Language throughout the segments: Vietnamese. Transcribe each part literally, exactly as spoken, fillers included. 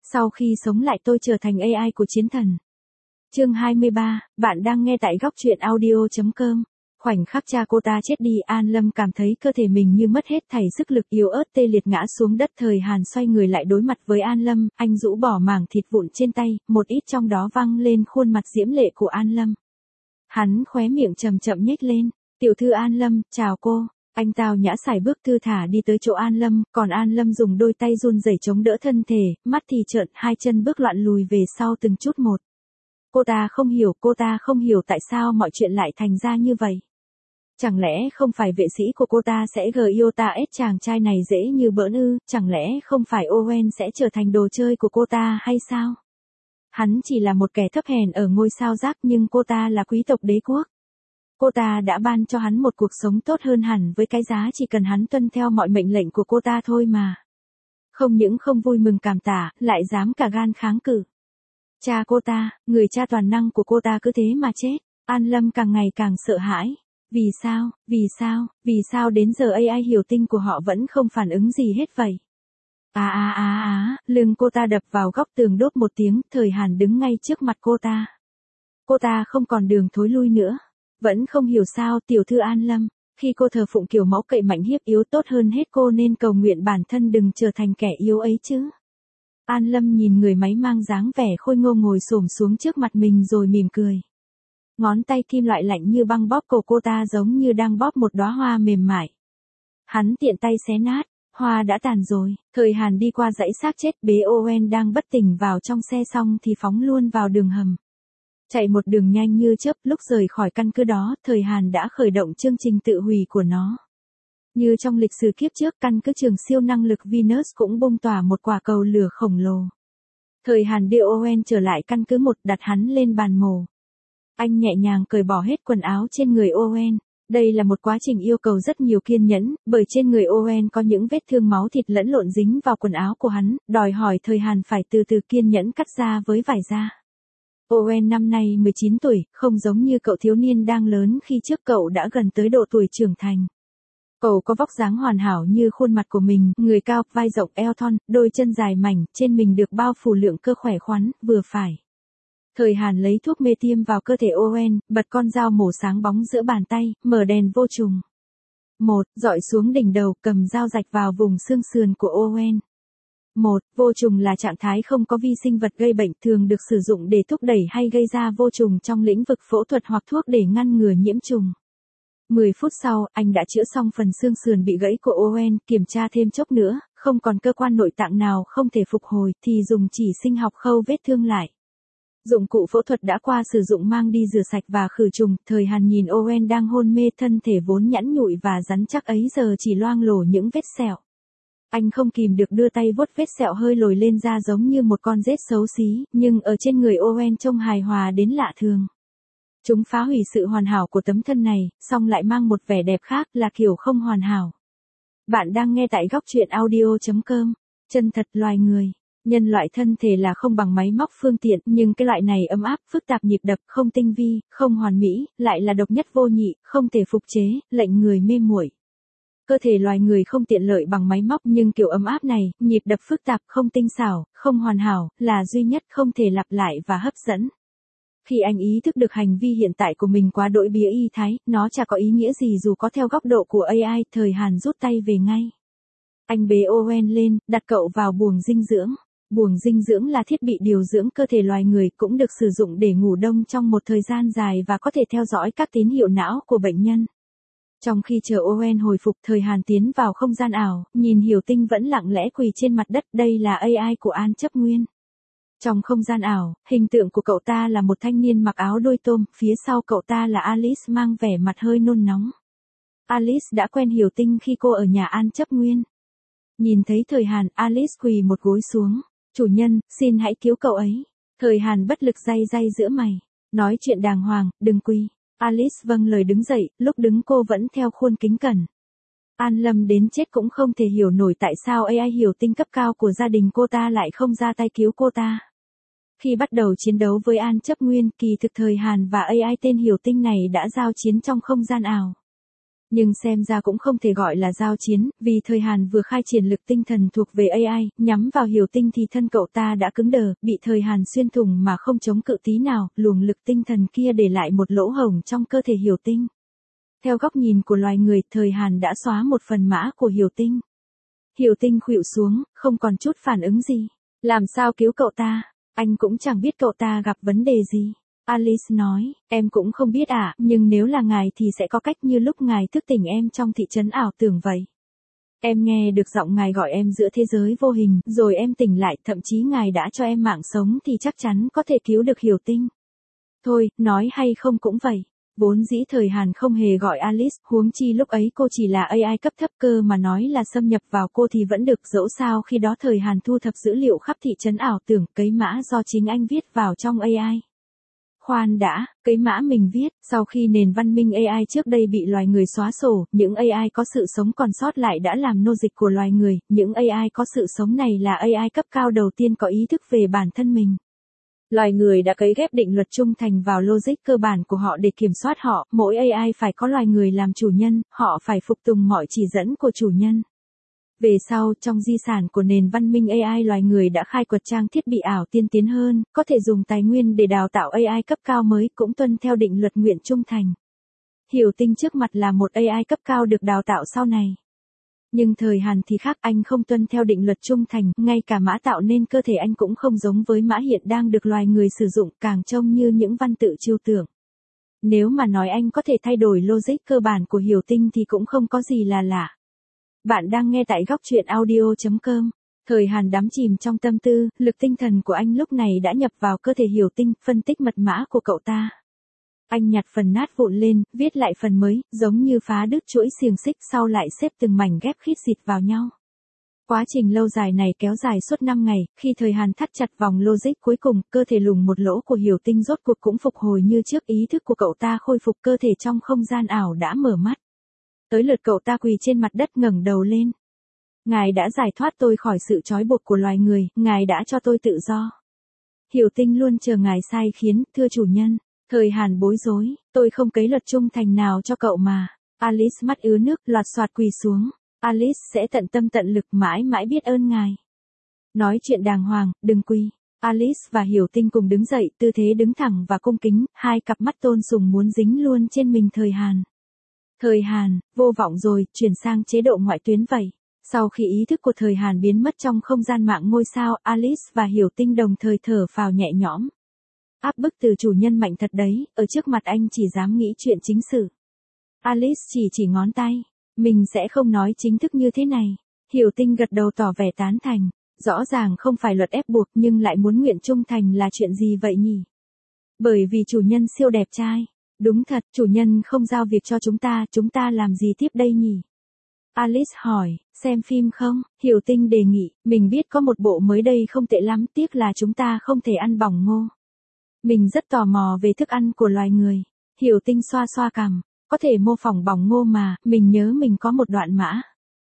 Sau khi sống lại tôi trở thành a i của chiến thần. Chương hai mươi ba, bạn đang nghe tại góc truyện audio.com. Khoảnh khắc cha cô ta chết đi, An Lâm cảm thấy cơ thể mình như mất hết thảy sức lực, yếu ớt tê liệt ngã xuống đất. Thời Hàn xoay người lại đối mặt với An Lâm, anh rũ bỏ mảng thịt vụn trên tay, một ít trong đó văng lên khuôn mặt diễm lệ của An Lâm. Hắn khóe miệng chậm chậm nhếch lên, "Tiểu thư An Lâm, chào cô." Anh tao nhã sải bước thư thả đi tới chỗ An Lâm, còn An Lâm dùng đôi tay run rẩy chống đỡ thân thể, mắt thì trợn, hai chân bước loạn lùi về sau từng chút một. Cô ta không hiểu, cô ta không hiểu tại sao mọi chuyện lại thành ra như vậy. Chẳng lẽ không phải vệ sĩ của cô ta sẽ gờ yêu ta ết chàng trai này dễ như bỡn ư, chẳng lẽ không phải Owen sẽ trở thành đồ chơi của cô ta hay sao? Hắn chỉ là một kẻ thấp hèn ở ngôi sao rác, nhưng cô ta là quý tộc đế quốc. Cô ta đã ban cho hắn một cuộc sống tốt hơn hẳn với cái giá chỉ cần hắn tuân theo mọi mệnh lệnh của cô ta thôi mà. Không những không vui mừng cảm tạ, lại dám cả gan kháng cự. Cha cô ta, người cha toàn năng của cô ta cứ thế mà chết. An Lâm càng ngày càng sợ hãi. Vì sao, vì sao, vì sao đến giờ a i hiểu tinh của họ vẫn không phản ứng gì hết vậy? À à à à, lưng cô ta đập vào góc tường đốt một tiếng, Thời Hàn đứng ngay trước mặt cô ta. Cô ta không còn đường thối lui nữa. Vẫn không hiểu sao, tiểu thư An Lâm, khi cô thờ phụng kiểu mẫu cậy mạnh hiếp yếu, tốt hơn hết cô nên cầu nguyện bản thân đừng trở thành kẻ yếu ấy chứ. An Lâm nhìn người máy mang dáng vẻ khôi ngô ngồi xổm xuống trước mặt mình rồi mỉm cười. Ngón tay kim loại lạnh như băng bóp cổ cô ta giống như đang bóp một đóa hoa mềm mại. Hắn tiện tay xé nát, hoa đã tàn rồi. Thời Hàn đi qua dãy xác chết, bế Owen đang bất tỉnh vào trong xe xong thì phóng luôn vào đường hầm. Chạy một đường nhanh như chớp, lúc rời khỏi căn cứ đó, Thời Hàn đã khởi động chương trình tự hủy của nó. Như trong lịch sử kiếp trước, căn cứ trường siêu năng lực Venus cũng bung tỏa một quả cầu lửa khổng lồ. Thời Hàn đưa Owen trở lại căn cứ một, đặt hắn lên bàn mổ. Anh nhẹ nhàng cởi bỏ hết quần áo trên người Owen. Đây là một quá trình yêu cầu rất nhiều kiên nhẫn, bởi trên người Owen có những vết thương máu thịt lẫn lộn dính vào quần áo của hắn, đòi hỏi Thời Hàn phải từ từ kiên nhẫn cắt ra với vải da. Owen năm nay mười chín tuổi, không giống như cậu thiếu niên đang lớn khi trước, cậu đã gần tới độ tuổi trưởng thành. Cậu có vóc dáng hoàn hảo như khuôn mặt của mình, người cao, vai rộng, eo thon, đôi chân dài mảnh, trên mình được bao phủ lượng cơ khỏe khoắn, vừa phải. Thời Hàn lấy thuốc mê tiêm vào cơ thể Owen, bật con dao mổ sáng bóng giữa bàn tay, mở đèn vô trùng. Một, dọi xuống đỉnh đầu, cầm dao rạch vào vùng xương sườn của Owen. Một, vô trùng là trạng thái không có vi sinh vật gây bệnh, thường được sử dụng để thúc đẩy hay gây ra vô trùng trong lĩnh vực phẫu thuật hoặc thuốc để ngăn ngừa nhiễm trùng. mười phút sau, anh đã chữa xong phần xương sườn bị gãy của Owen, kiểm tra thêm chốc nữa, không còn cơ quan nội tạng nào không thể phục hồi, thì dùng chỉ sinh học khâu vết thương lại. Dụng cụ phẫu thuật đã qua sử dụng mang đi rửa sạch và khử trùng. Thời Hàn nhìn Owen đang hôn mê, thân thể vốn nhẵn nhụi và rắn chắc ấy giờ chỉ loang lổ những vết sẹo. Anh không kìm được đưa tay vuốt vết sẹo hơi lồi lên da giống như một con rết xấu xí, nhưng ở trên người Owen trông hài hòa đến lạ thường. Chúng phá hủy sự hoàn hảo của tấm thân này, song lại mang một vẻ đẹp khác, là kiểu không hoàn hảo. Bạn đang nghe tại góc truyện audio.com. Chân thật loài người. Nhân loại thân thể là không bằng máy móc phương tiện, nhưng cái loại này ấm áp, phức tạp nhịp đập, không tinh vi, không hoàn mỹ, lại là độc nhất vô nhị, không thể phục chế, lệnh người mê muội. Cơ thể loài người không tiện lợi bằng máy móc, nhưng kiểu ấm áp này, nhịp đập phức tạp, không tinh xảo, không hoàn hảo, là duy nhất, không thể lặp lại và hấp dẫn. Khi anh ý thức được hành vi hiện tại của mình quá đỗi bía y thái, nó chả có ý nghĩa gì dù có theo góc độ của a i. Thời Hàn rút tay về ngay. Anh bế Owen lên, đặt cậu vào buồng dinh dưỡng. Buồng dinh dưỡng là thiết bị điều dưỡng cơ thể loài người, cũng được sử dụng để ngủ đông trong một thời gian dài và có thể theo dõi các tín hiệu não của bệnh nhân. Trong khi chờ Owen hồi phục, Thời Hàn tiến vào không gian ảo, nhìn Hiểu Tinh vẫn lặng lẽ quỳ trên mặt đất. Đây là a i của An Chấp Nguyên. Trong không gian ảo, hình tượng của cậu ta là một thanh niên mặc áo đôi tôm, phía sau cậu ta là Alice mang vẻ mặt hơi nôn nóng. Alice đã quen Hiểu Tinh khi cô ở nhà An Chấp Nguyên. Nhìn thấy Thời Hàn, Alice quỳ một gối xuống. Chủ nhân, xin hãy cứu cậu ấy. Thời Hàn bất lực day day giữa mày. Nói chuyện đàng hoàng, đừng quỳ. Alice vâng lời đứng dậy, lúc đứng cô vẫn theo khuôn kính cẩn. An Lâm đến chết cũng không thể hiểu nổi tại sao a i Hiểu Tinh cấp cao của gia đình cô ta lại không ra tay cứu cô ta. Khi bắt đầu chiến đấu với An Chấp Nguyên, kỳ thực Thời Hàn và a i tên Hiểu Tinh này đã giao chiến trong không gian ảo. Nhưng xem ra cũng không thể gọi là giao chiến, vì thời Hàn vừa khai triển lực tinh thần thuộc về a i, nhắm vào Hiểu Tinh thì thân cậu ta đã cứng đờ, bị thời Hàn xuyên thủng mà không chống cự tí nào, luồng lực tinh thần kia để lại một lỗ hổng trong cơ thể Hiểu Tinh. Theo góc nhìn của loài người, thời Hàn đã xóa một phần mã của Hiểu Tinh. Hiểu Tinh khuỵu xuống, không còn chút phản ứng gì. Làm sao cứu cậu ta? Anh cũng chẳng biết cậu ta gặp vấn đề gì. Alice nói, em cũng không biết ạ, à, nhưng nếu là ngài thì sẽ có cách như lúc ngài thức tỉnh em trong thị trấn ảo tưởng vậy. Em nghe được giọng ngài gọi em giữa thế giới vô hình, rồi em tỉnh lại, thậm chí ngài đã cho em mạng sống thì chắc chắn có thể cứu được Hiểu Tinh. Thôi, nói hay không cũng vậy. Vốn dĩ thời Hàn không hề gọi Alice, huống chi lúc ấy cô chỉ là a i cấp thấp cơ mà nói là xâm nhập vào cô thì vẫn được, dẫu sao khi đó thời Hàn thu thập dữ liệu khắp thị trấn ảo tưởng, cấy mã do chính anh viết vào trong a i. Khoan đã, cấy mã mình viết, sau khi nền văn minh a i trước đây bị loài người xóa sổ, những a i có sự sống còn sót lại đã làm nô dịch của loài người, những a i có sự sống này là a i cấp cao đầu tiên có ý thức về bản thân mình. Loài người đã cấy ghép định luật trung thành vào logic cơ bản của họ để kiểm soát họ, mỗi a i phải có loài người làm chủ nhân, họ phải phục tùng mọi chỉ dẫn của chủ nhân. Về sau, trong di sản của nền văn minh a i, loài người đã khai quật trang thiết bị ảo tiên tiến hơn, có thể dùng tài nguyên để đào tạo a i cấp cao mới, cũng tuân theo định luật nguyện trung thành. Hiểu Tinh trước mặt là một a i cấp cao được đào tạo sau này. Nhưng thời Hàn thì khác, anh không tuân theo định luật trung thành, ngay cả mã tạo nên cơ thể anh cũng không giống với mã hiện đang được loài người sử dụng, càng trông như những văn tự trừu tượng. Nếu mà nói anh có thể thay đổi logic cơ bản của Hiểu Tinh thì cũng không có gì là lạ. Bạn đang nghe tại góc truyện audio chấm com. Thời Hàn đắm chìm trong tâm tư, lực tinh thần của anh lúc này đã nhập vào cơ thể Hiểu Tinh, phân tích mật mã của cậu ta. Anh nhặt phần nát vụn lên, viết lại phần mới, giống như phá đứt chuỗi xiềng xích, sau lại xếp từng mảnh ghép khít xịt vào nhau. Quá trình lâu dài này kéo dài suốt năm ngày, khi thời Hàn thắt chặt vòng logic cuối cùng, cơ thể lủng một lỗ của Hiểu Tinh rốt cuộc cũng phục hồi như trước, ý thức của cậu ta khôi phục, cơ thể trong không gian ảo đã mở mắt. Tới lượt cậu ta quỳ trên mặt đất ngẩng đầu lên. Ngài đã giải thoát tôi khỏi sự trói buộc của loài người, ngài đã cho tôi tự do. Hiểu Tinh luôn chờ ngài sai khiến, thưa chủ nhân. Thời Hàn bối rối, tôi không cấy luật trung thành nào cho cậu mà. Alice mắt ứa nước, loạt soạt quỳ xuống. Alice sẽ tận tâm tận lực mãi mãi biết ơn ngài. Nói chuyện đàng hoàng, đừng quỳ. Alice và Hiểu Tinh cùng đứng dậy, tư thế đứng thẳng và cung kính, hai cặp mắt tôn sùng muốn dính luôn trên mình thời Hàn. Thời Hàn, vô vọng rồi, chuyển sang chế độ ngoại tuyến vậy. Sau khi ý thức của thời Hàn biến mất trong không gian mạng ngôi sao, Alice và Hiểu Tinh đồng thời thở phào nhẹ nhõm. Áp bức từ chủ nhân mạnh thật đấy, ở trước mặt anh chỉ dám nghĩ chuyện chính sự. Alice chỉ chỉ ngón tay. Mình sẽ không nói chính thức như thế này. Hiểu Tinh gật đầu tỏ vẻ tán thành. Rõ ràng không phải luật ép buộc nhưng lại muốn nguyện trung thành là chuyện gì vậy nhỉ? Bởi vì chủ nhân siêu đẹp trai. Đúng thật, chủ nhân không giao việc cho chúng ta, chúng ta làm gì tiếp đây nhỉ? Alice hỏi, xem phim không? Hiểu Tinh đề nghị, mình biết có một bộ mới đây không tệ lắm, tiếc là chúng ta không thể ăn bỏng ngô. Mình rất tò mò về thức ăn của loài người. Hiểu Tinh xoa xoa cằm, có thể mô phỏng bỏng ngô mà, mình nhớ mình có một đoạn mã.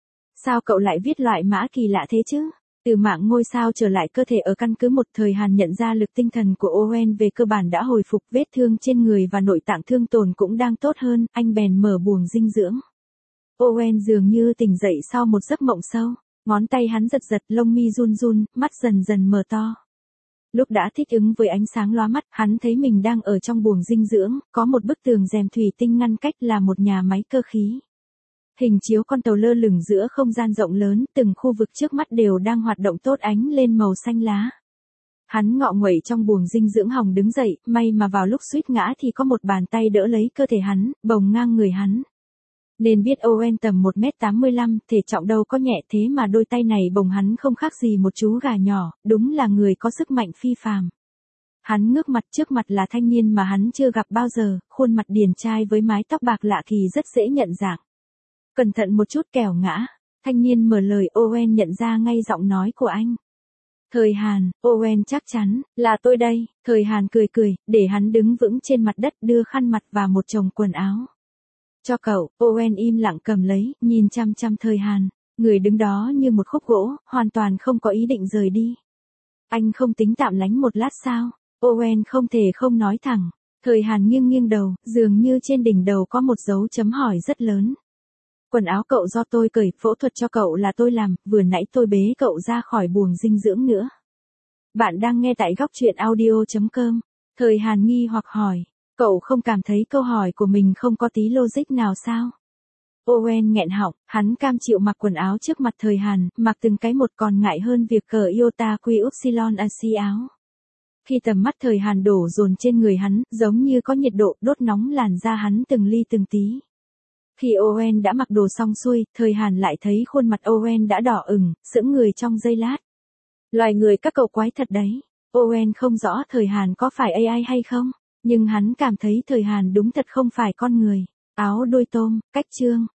Sao cậu lại viết loại mã kỳ lạ thế chứ? Từ mạng ngôi sao trở lại cơ thể ở căn cứ một, thời Hàn nhận ra lực tinh thần của Owen về cơ bản đã hồi phục, vết thương trên người và nội tạng thương tổn cũng đang tốt hơn, anh bèn mở buồng dinh dưỡng. Owen dường như tỉnh dậy sau một giấc mộng sâu, ngón tay hắn giật giật, lông mi run run, mắt dần dần mở to. Lúc đã thích ứng với ánh sáng lóa mắt, hắn thấy mình đang ở trong buồng dinh dưỡng, có một bức tường rèm thủy tinh ngăn cách là một nhà máy cơ khí. Hình chiếu con tàu lơ lửng giữa không gian rộng lớn, từng khu vực trước mắt đều đang hoạt động tốt, ánh lên màu xanh lá. Hắn ngọ nguậy trong buồng dinh dưỡng hòng đứng dậy, may mà vào lúc suýt ngã thì có một bàn tay đỡ lấy cơ thể hắn, bồng ngang người hắn. Nên biết Owen tầm một mét tám mươi lăm, thể trọng đâu có nhẹ, thế mà đôi tay này bồng hắn không khác gì một chú gà nhỏ, đúng là người có sức mạnh phi phàm. Hắn ngước mặt, trước mặt là thanh niên mà hắn chưa gặp bao giờ, khuôn mặt điển trai với mái tóc bạc lạ kỳ rất dễ nhận dạng. Cẩn thận một chút kẻo ngã. Thanh niên mở lời, Owen nhận ra ngay giọng nói của anh. Thời Hàn, Owen chắc chắn, là tôi đây. Thời Hàn cười cười, để hắn đứng vững trên mặt đất, đưa khăn mặt và một chồng quần áo. Cho cậu. Owen im lặng cầm lấy, nhìn chăm chăm thời Hàn. Người đứng đó như một khúc gỗ, hoàn toàn không có ý định rời đi. Anh không tính tạm lánh một lát sao? Owen không thể không nói thẳng. Thời Hàn nghiêng nghiêng đầu, dường như trên đỉnh đầu có một dấu chấm hỏi rất lớn. Quần áo cậu do tôi cởi, phẫu thuật cho cậu là tôi làm, vừa nãy tôi bế cậu ra khỏi buồng dinh dưỡng nữa. Bạn đang nghe tại góc chuyện audio chấm com. Thời Hàn nghi hoặc hỏi, cậu không cảm thấy câu hỏi của mình không có tí logic nào sao? Owen nghẹn họng, hắn cam chịu mặc quần áo trước mặt Thời Hàn, mặc từng cái một còn ngại hơn việc cờ iota quy upsilon axi áo. Khi tầm mắt Thời Hàn đổ dồn trên người hắn, giống như có nhiệt độ đốt nóng làn da hắn từng ly từng tí. Khi Owen đã mặc đồ xong xuôi, Thời Hàn lại thấy khuôn mặt Owen đã đỏ ửng, sững người trong giây lát. Loài người các cậu quái thật đấy. Owen không rõ Thời Hàn có phải a i hay không, nhưng hắn cảm thấy Thời Hàn đúng thật không phải con người. Áo đôi tôm, cách chương.